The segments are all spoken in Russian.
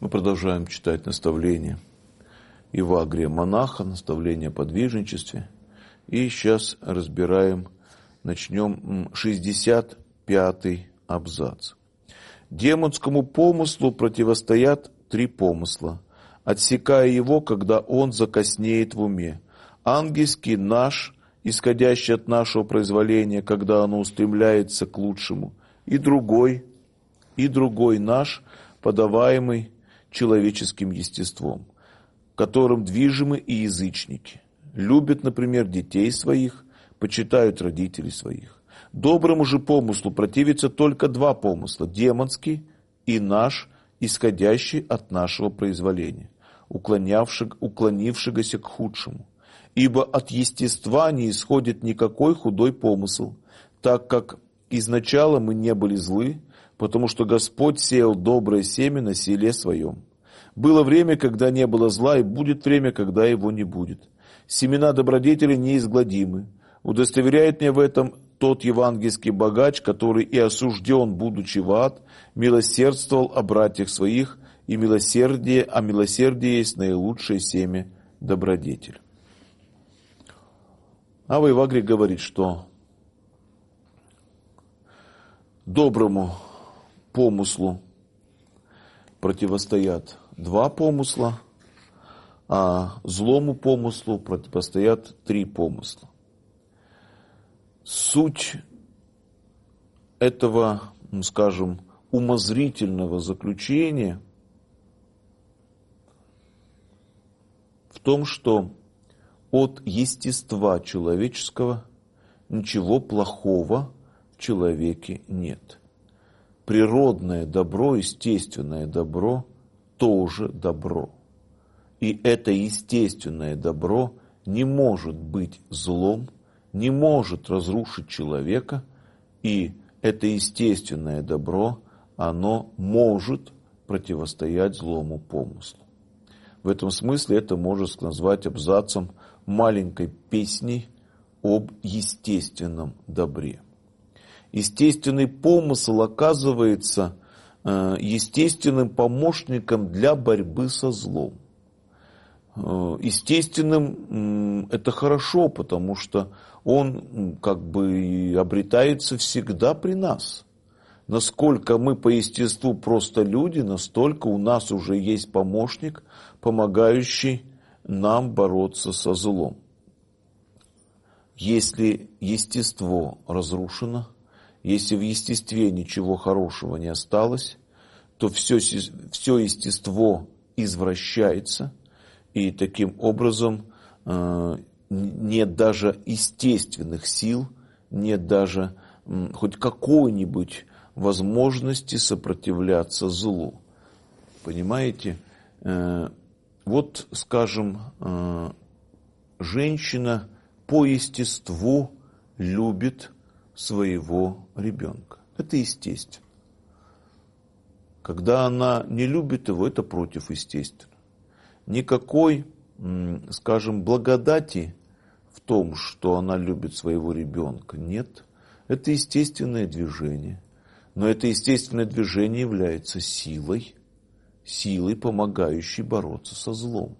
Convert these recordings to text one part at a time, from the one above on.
Мы продолжаем читать наставления Евагрия монаха, наставления о подвижничестве. И сейчас начнем 65-й абзац. Демонскому помыслу противостоят три помысла, отсекая его, когда он закоснеет в уме. Ангельский наш, исходящий от нашего произволения, когда оно устремляется к лучшему, и другой наш, подаваемый человеческим естеством, которым движимы и язычники. Любят, например, детей своих, почитают родителей своих. Доброму же помыслу противятся только два помысла, демонский и наш, исходящий от нашего произволения, уклонившегося к худшему. Ибо от естества не исходит никакой худой помысл, так как изначала мы не были злы, потому что Господь сеял доброе семя на селе своем. Было время, когда не было зла, и будет время, когда его не будет. Семена добродетели неизгладимы. Удостоверяет меня в этом тот евангельский богач, который и осужден, будучи в ад, милосердствовал о братьях своих, и милосердие есть наилучшее семя добродетель. Ава Евагрий говорит, что доброму помыслу противостоят два помысла, а злому помыслу противостоят три помысла. Суть этого, скажем, умозрительного заключения в том, что от естества человеческого ничего плохого в человеке нет. Природное добро, естественное добро тоже добро. И это естественное добро не может быть злом, не может разрушить человека, и это естественное добро, оно может противостоять злому помыслу. В этом смысле это можно назвать абзацем маленькой песни об естественном добре. Естественный помысл оказывается естественным помощником для борьбы со злом. Естественным это хорошо, потому что он обретается всегда при нас. Насколько мы по естеству просто люди, настолько у нас уже есть помощник, помогающий нам бороться со злом. Если естество разрушено, если в естестве ничего хорошего не осталось, то все естество извращается, и таким образом нет даже естественных сил, нет даже хоть какой-нибудь возможности сопротивляться злу. Понимаете? Вот, скажем, женщина по естеству любит своего ребенка. Это естественно. Когда она не любит его, это противоестественно. Никакой, скажем, благодати в том, что она любит своего ребенка, нет. Это естественное движение. Но это естественное движение является силой, помогающей бороться со злом.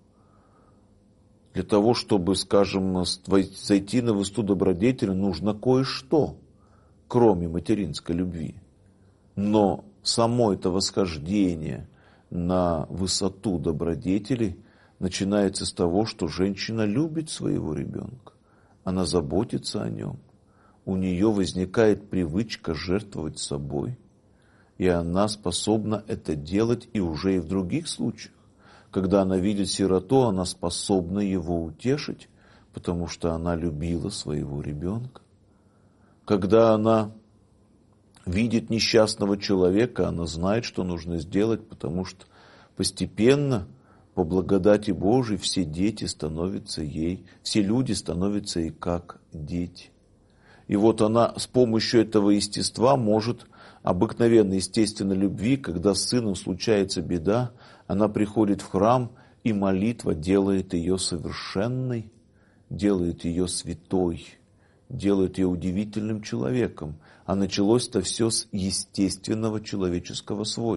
Для того, чтобы, скажем, зайти на высоту добродетели, нужно кое-что, кроме материнской любви. Но само это восхождение на высоту добродетели начинается с того, что женщина любит своего ребенка. Она заботится о нем. У нее возникает привычка жертвовать собой. И она способна это делать и уже и в других случаях. Когда она видит сироту, она способна его утешить, потому что она любила своего ребенка. Когда она видит несчастного человека, она знает, что нужно сделать, потому что постепенно, по благодати Божией, все люди становятся ей как дети. И вот она с помощью этого естества может, обыкновенной естественной любви, когда с сыном случается беда, она приходит в храм, и молитва делает ее совершенной, делает ее святой, делает ее удивительным человеком. А началось-то все с естественного человеческого свойства.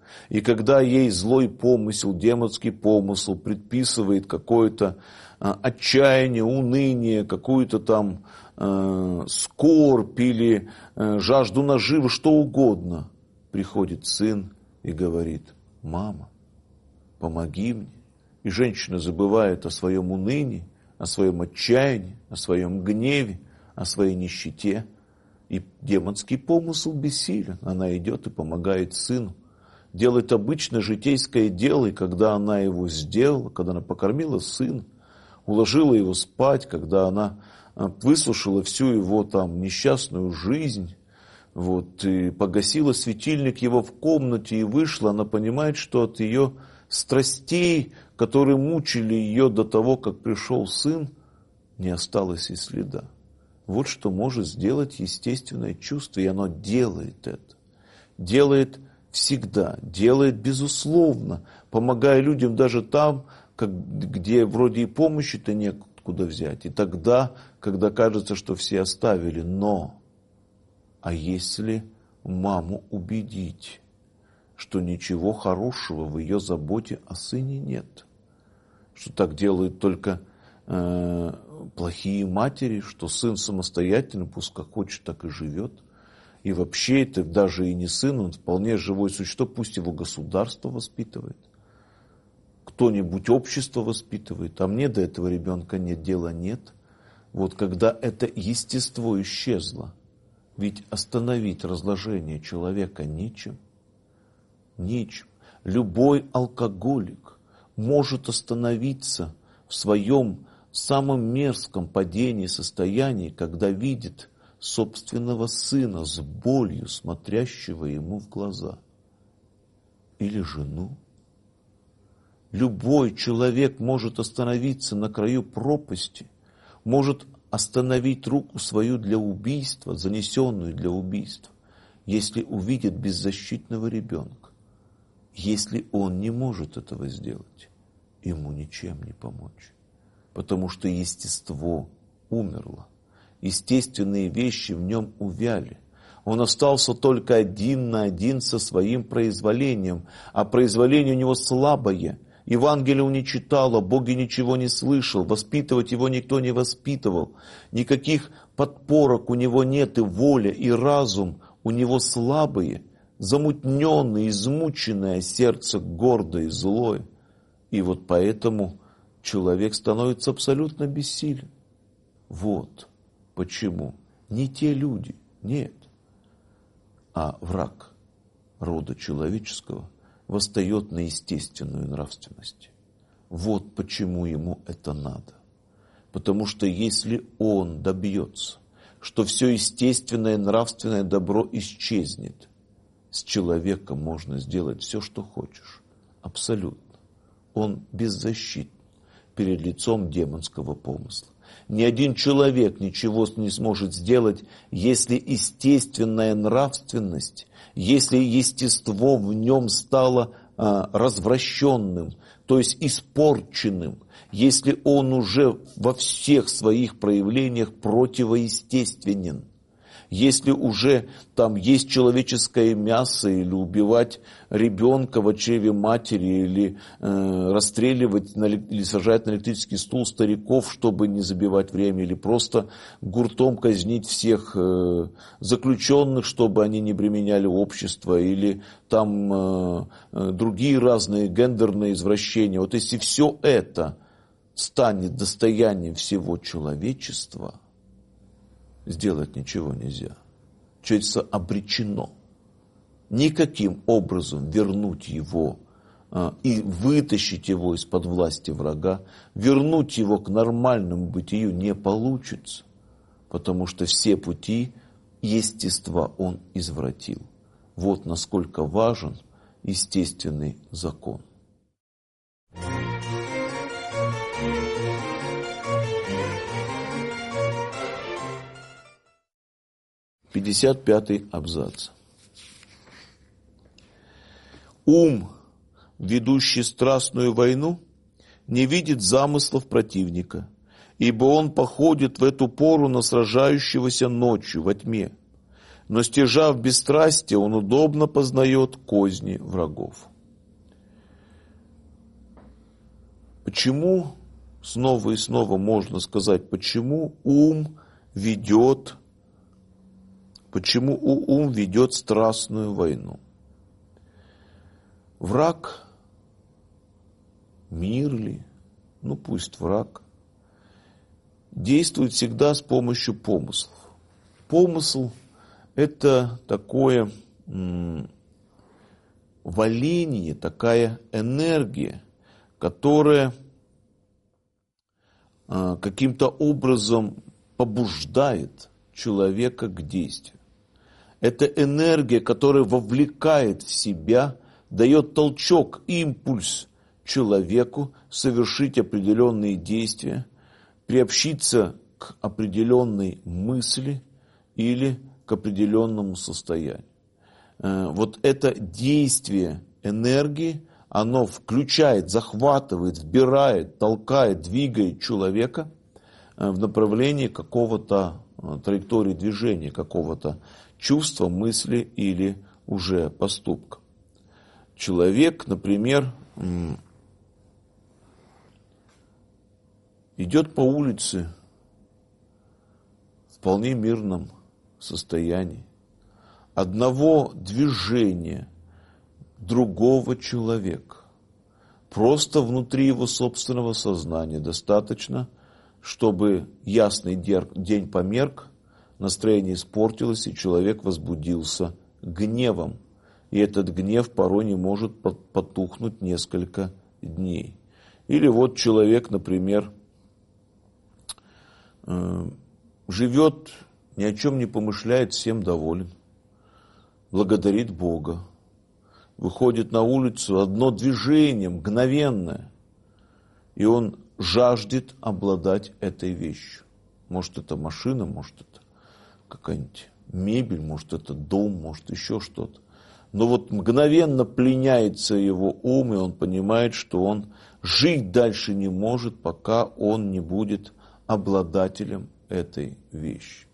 И когда ей злой помысел, демонский помысл предписывает какое-то отчаяние, уныние, какую-то там скорбь или жажду наживы, что угодно, приходит сын и говорит: мама, помоги мне. И женщина забывает о своем унынии, о своем отчаянии, о своем гневе, о своей нищете. И демонский помысл бессилен. Она идет и помогает сыну. Делает обычное житейское дело, и когда она его сделала, когда она покормила сына, уложила его спать, когда она выслушала всю его там несчастную жизнь, и погасила светильник его в комнате и вышла, она понимает, что от ее страстей, которые мучили ее до того, как пришел сын, не осталось и следа. Вот что может сделать естественное чувство, и оно делает это. Делает всегда, делает безусловно, помогая людям даже там, где вроде и помощи-то некуда взять. И тогда, когда кажется, что все оставили. Но, а если маму убедить, что ничего хорошего в ее заботе о сыне нет, что так делают только плохие матери, что сын самостоятельно, пусть как хочет, так и живет. И вообще это даже и не сын, он вполне живое существо, пусть его государство воспитывает, кто-нибудь общество воспитывает, а мне до этого ребенка нет дела, нет. Вот когда это естество исчезло, ведь остановить разложение человека нечем. Любой алкоголик может остановиться в своем самом мерзком падении состоянии, когда видит собственного сына с болью, смотрящего ему в глаза. Или жену. Любой человек может остановиться на краю пропасти, может остановить руку свою для убийства, занесенную для убийства, если увидит беззащитного ребенка. Если он не может этого сделать, ему ничем не помочь. Потому что естество умерло. Естественные вещи в нем увяли. Он остался только один на один со своим произволением. А произволение у него слабое. Евангелие он не читал, о Боге ничего не слышал. Воспитывать его никто не воспитывал. Никаких подпорок у него нет, и воля, и разум у него слабые. Замутненное, измученное сердце гордое и злое. И вот поэтому человек становится абсолютно бессилен. Вот почему не те люди, нет, а враг рода человеческого восстает на естественную нравственность. Вот почему ему это надо. Потому что если он добьется, что все естественное нравственное добро исчезнет, с человеком можно сделать все, что хочешь. Абсолютно. Он беззащитен перед лицом демонского помысла. Ни один человек ничего не сможет сделать, если естественная нравственность, если естество в нем стало развращенным, то есть испорченным, если он уже во всех своих проявлениях противоестественен. Если уже там есть человеческое мясо, или убивать ребенка в чреве матери, или расстреливать или сажать на электрический стул стариков, чтобы не забивать время, или просто гуртом казнить всех заключенных, чтобы они не бременяли общество, или там другие разные гендерные извращения. Вот если все это станет достоянием всего человечества, сделать ничего нельзя. Человечество обречено. Никаким образом вернуть его и вытащить его из-под власти врага, вернуть его к нормальному бытию не получится, потому что все пути естества он извратил. Вот насколько важен естественный закон. — 55-й абзац. Ум, ведущий страстную войну, не видит замыслов противника, ибо он походит в эту пору на сражающегося ночью во тьме. но стяжав бесстрастие, он удобно познает козни врагов. Почему, снова и снова можно сказать, почему ум ведет страстную войну? Враг, мир ли, ну пусть враг, действует всегда с помощью помыслов. Помысл – это такое валение, такая энергия, которая каким-то образом побуждает человека к действию. Это энергия, которая вовлекает в себя, дает толчок, импульс человеку совершить определенные действия, приобщиться к определенной мысли или к определенному состоянию. Вот это действие энергии, оно включает, захватывает, вбирает, толкает, двигает человека в направлении какого-то траектории движения, какого-то чувства, мысли или уже поступка. Человек, например, идет по улице в вполне мирном состоянии. Одного движения другого человека, просто внутри его собственного сознания достаточно, чтобы ясный день померк, настроение испортилось, и человек возбудился гневом. И этот гнев порой не может потухнуть несколько дней. Или вот человек, например, живет, ни о чем не помышляет, всем доволен, благодарит Бога, выходит на улицу, одно движение, мгновенное, и он жаждет обладать этой вещью. Может, это машина, может, это какая-нибудь мебель, может, это дом, может, еще что-то. Но вот мгновенно пленяется его ум, и он понимает, что он жить дальше не может, пока он не будет обладателем этой вещи.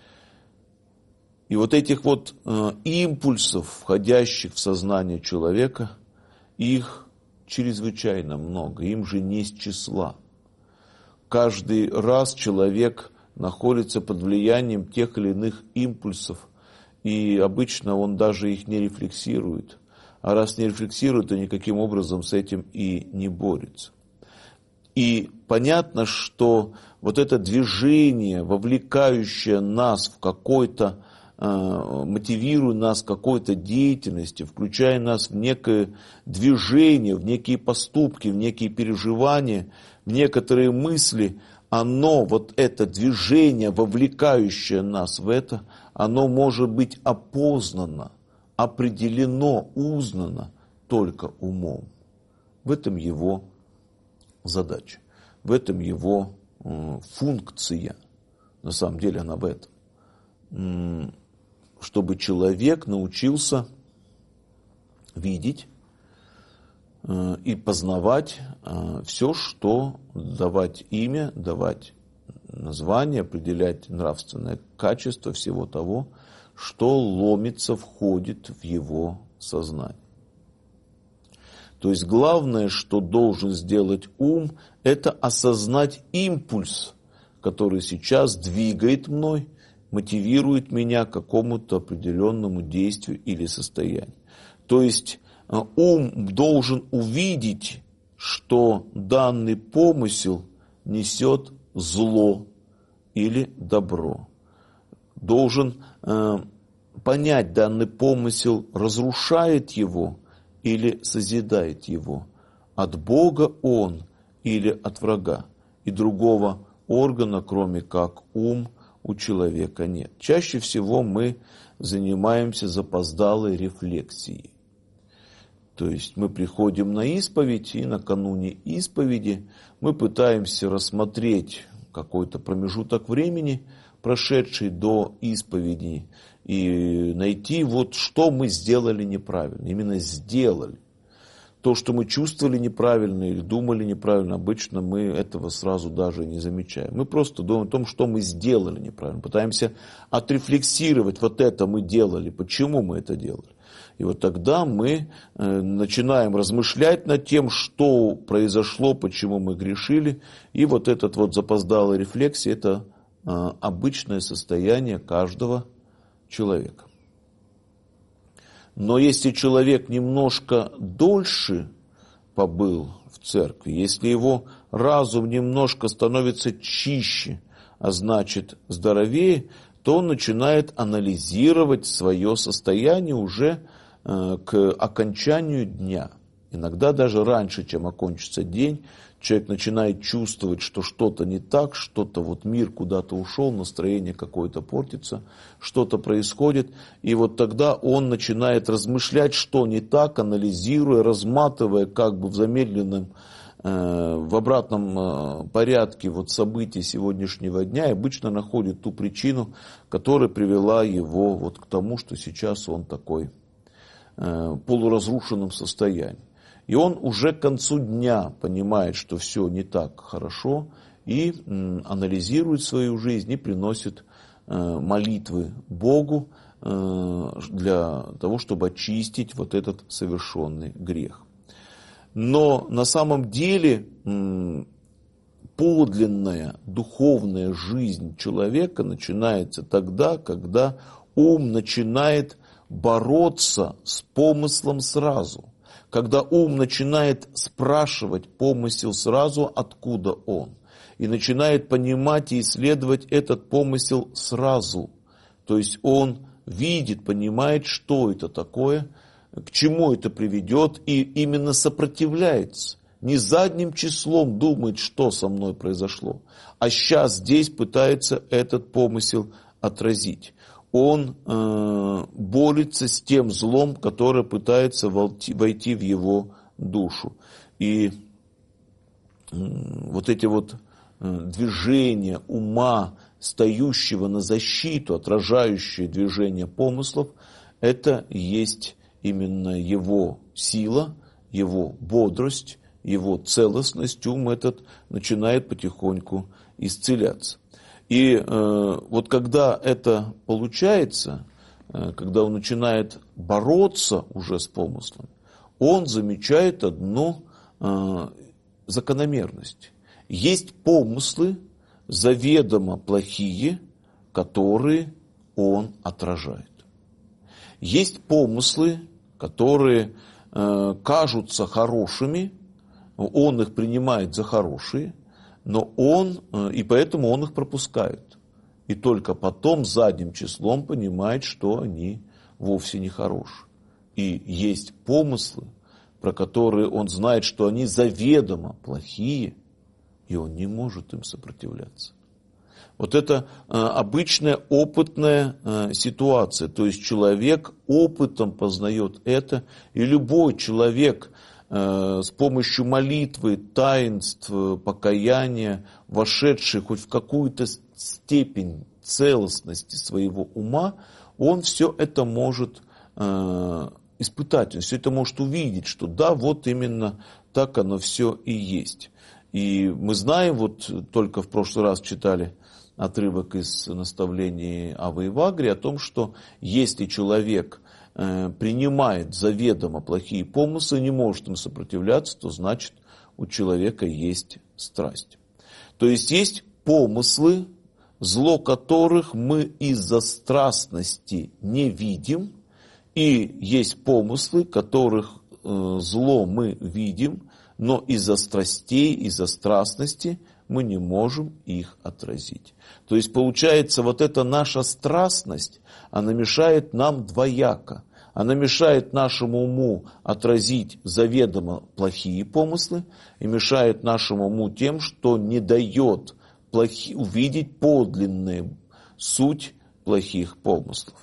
И вот этих вот импульсов, входящих в сознание человека, их чрезвычайно много, им же не с числа. Каждый раз человек находится под влиянием тех или иных импульсов, и обычно он даже их не рефлексирует. А раз не рефлексирует, то никаким образом с этим и не борется. И понятно, что вот это движение, вовлекающее нас в какой-то, мотивируя нас к какой-то деятельности, включая нас в некое движение, в некие поступки, в некие переживания, в некоторые мысли, оно, вот это движение, вовлекающее нас в это, оно может быть опознано, определено, узнано только умом. В этом его задача, в этом его функция. На самом деле она в этом. Чтобы человек научился видеть и познавать все, что давать имя, давать название, определять нравственное качество всего того, что ломится, входит в его сознание. То есть главное, что должен сделать ум, это осознать импульс, который сейчас двигает мной, мотивирует меня к какому-то определенному действию или состоянию. То есть ум должен увидеть, что данный помысел несет зло или добро. Должен понять, данный помысел разрушает его или созидает его. От Бога он или от врага. И другого органа, кроме как ум, у человека нет. Чаще всего мы занимаемся запоздалой рефлексией. То есть мы приходим на исповедь, и накануне исповеди мы пытаемся рассмотреть какой-то промежуток времени, прошедший до исповеди, и найти, вот что мы сделали неправильно. Именно сделали. То, что мы чувствовали неправильно или думали неправильно, обычно мы этого сразу даже не замечаем. Мы просто думаем о том, что мы сделали неправильно. Пытаемся отрефлексировать, вот это мы делали, почему мы это делали. И вот тогда мы начинаем размышлять над тем, что произошло, почему мы грешили. И вот этот вот запоздалая рефлексия – это обычное состояние каждого человека. Но если человек немножко дольше побыл в церкви, если его разум немножко становится чище, а значит здоровее, то он начинает анализировать свое состояние уже к окончанию дня. Иногда даже раньше, чем окончится день, человек начинает чувствовать, что что-то не так, что-то вот мир куда-то ушел, настроение какое-то портится, что-то происходит. И вот тогда он начинает размышлять, что не так, анализируя, разматывая как бы в замедленном, в обратном порядке вот событий сегодняшнего дня, и обычно находит ту причину, которая привела его вот к тому, что сейчас он такой полуразрушенном состоянии. И он уже к концу дня понимает, что все не так хорошо, и анализирует свою жизнь и приносит молитвы Богу для того, чтобы очистить вот этот совершенный грех. Но на самом деле подлинная духовная жизнь человека начинается тогда, когда ум начинает бороться с помыслом сразу. Когда ум начинает спрашивать помысел сразу, откуда он. И начинает понимать и исследовать этот помысел сразу. То есть он видит, понимает, что это такое, к чему это приведет, и именно сопротивляется. Не задним числом думает, что со мной произошло, а сейчас здесь пытается этот помысел отразить. Он борется с тем злом, которое пытается войти в его душу. И вот эти вот движения ума, стоящего на защиту, отражающие движение помыслов, это есть именно его сила, его бодрость, его целостность. Ум этот начинает потихоньку исцеляться. И вот когда это получается, когда он начинает бороться уже с помыслом, он замечает одну закономерность. Есть помыслы заведомо плохие, которые он отражает. Есть помыслы, которые кажутся хорошими, он их принимает за хорошие, но и поэтому он их пропускает. И только потом задним числом понимает, что они вовсе не хорошие. И есть помыслы, про которые он знает, что они заведомо плохие, и он не может им сопротивляться. Вот это обычная опытная ситуация. То есть человек опытом познает это, и любой человек с помощью молитвы, таинств, покаяния, вошедший хоть в какую-то степень целостности своего ума, он все это может испытать, он все это может увидеть, что да, вот именно так оно все и есть. И мы знаем, вот только в прошлый раз читали отрывок из наставлений Авы Евагрии о том, что если человек принимает заведомо плохие помыслы, не может им сопротивляться, то значит у человека есть страсть. То есть есть помыслы, зло которых мы из-за страстности не видим, и есть помыслы, которых зло мы видим, но из-за страстей, из-за страстности мы не можем их отразить. То есть получается, вот эта наша страстность, она мешает нам двояко. Она мешает нашему уму отразить заведомо плохие помыслы и мешает нашему уму тем, что не дает увидеть подлинную суть плохих помыслов.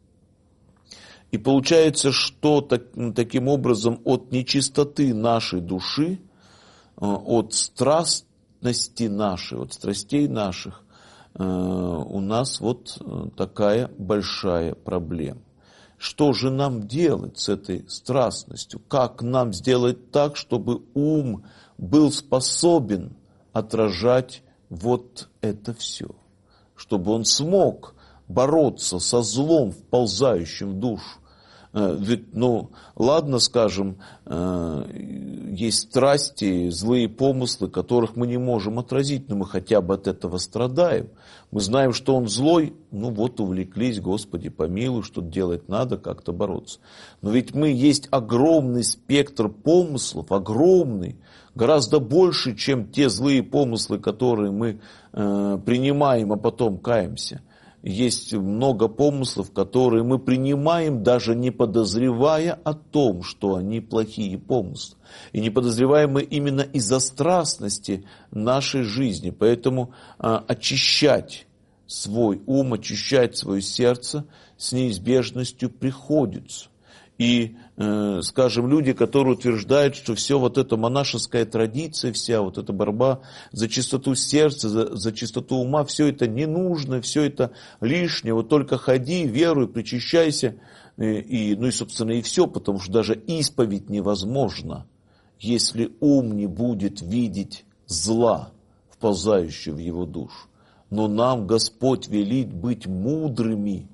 И получается, что таким образом от нечистоты нашей души, от страстности нашей, от страстей наших у нас вот такая большая проблема. что же нам делать с этой страстностью? Как нам сделать так, чтобы ум был способен отражать вот это все? Чтобы он смог бороться со злом, вползающим в душу. Ведь, ладно, скажем, есть страсти, злые помыслы, которых мы не можем отразить, но мы хотя бы от этого страдаем. Мы знаем, что он злой, увлеклись, Господи, помилуй, что делать надо, как-то бороться. Но ведь есть огромный спектр помыслов, огромный, гораздо больше, чем те злые помыслы, которые мы принимаем, а потом каемся. Есть много помыслов, которые мы принимаем, даже не подозревая о том, что они плохие помыслы. И не подозреваем мы именно из-за страстности нашей жизни. Поэтому очищать свой ум, очищать свое сердце с неизбежностью приходится. И, скажем, люди, которые утверждают, что все вот эта монашеская традиция, вся вот эта борьба за чистоту сердца, за чистоту ума, все это не нужно, все это лишнее, вот только ходи, веруй, причащайся, собственно, и все, потому что даже исповедь невозможна, если ум не будет видеть зла, вползающего в его душу. Но нам Господь велит быть мудрыми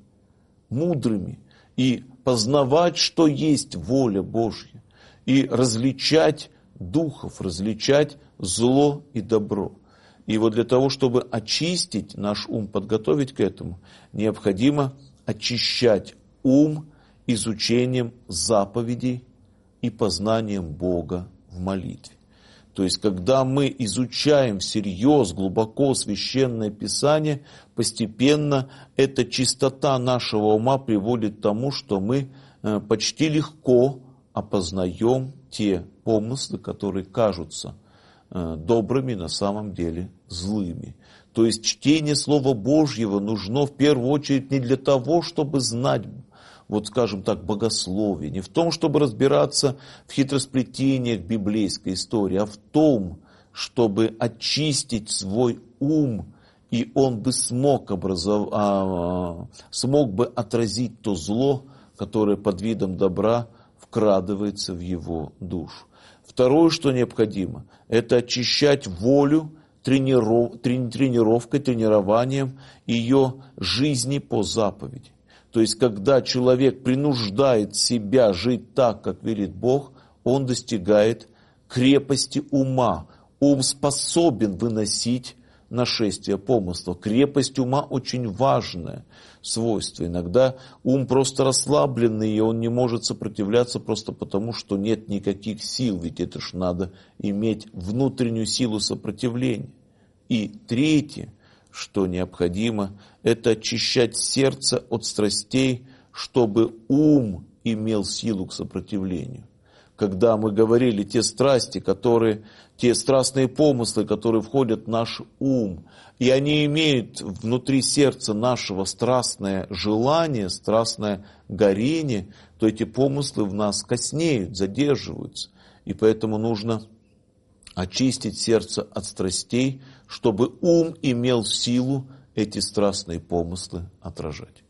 и познавать, что есть воля Божья, и различать духов, различать зло и добро. И вот для того, чтобы очистить наш ум, подготовить к этому, необходимо очищать ум изучением заповедей и познанием Бога в молитве. То есть, когда мы изучаем всерьез, глубоко Священное Писание, постепенно эта чистота нашего ума приводит к тому, что мы почти легко опознаем те помыслы, которые кажутся добрыми, на самом деле злыми. То есть, чтение Слова Божьего нужно в первую очередь не для того, чтобы знать, скажем так, богословие, не в том, чтобы разбираться в хитросплетениях библейской истории, а в том, чтобы очистить свой ум, и он бы смог бы отразить то зло, которое под видом добра вкрадывается в его душу. Второе, что необходимо, это очищать волю тренировкой, тренированием ее жизни по заповеди. То есть, когда человек принуждает себя жить так, как велит Бог, он достигает крепости ума. Ум способен выносить нашествие помыслов. Крепость ума очень важное свойство. Иногда ум просто расслабленный, и он не может сопротивляться просто потому, что нет никаких сил. Ведь это ж надо иметь внутреннюю силу сопротивления. И третье, что необходимо, это очищать сердце от страстей, чтобы ум имел силу к сопротивлению. Когда мы говорили, те страсти, те страстные помыслы, которые входят в наш ум, и они имеют внутри сердца нашего страстное желание, страстное горение, то эти помыслы в нас коснеют, задерживаются. И поэтому нужно очистить сердце от страстей, чтобы ум имел силу эти страстные помыслы отражать.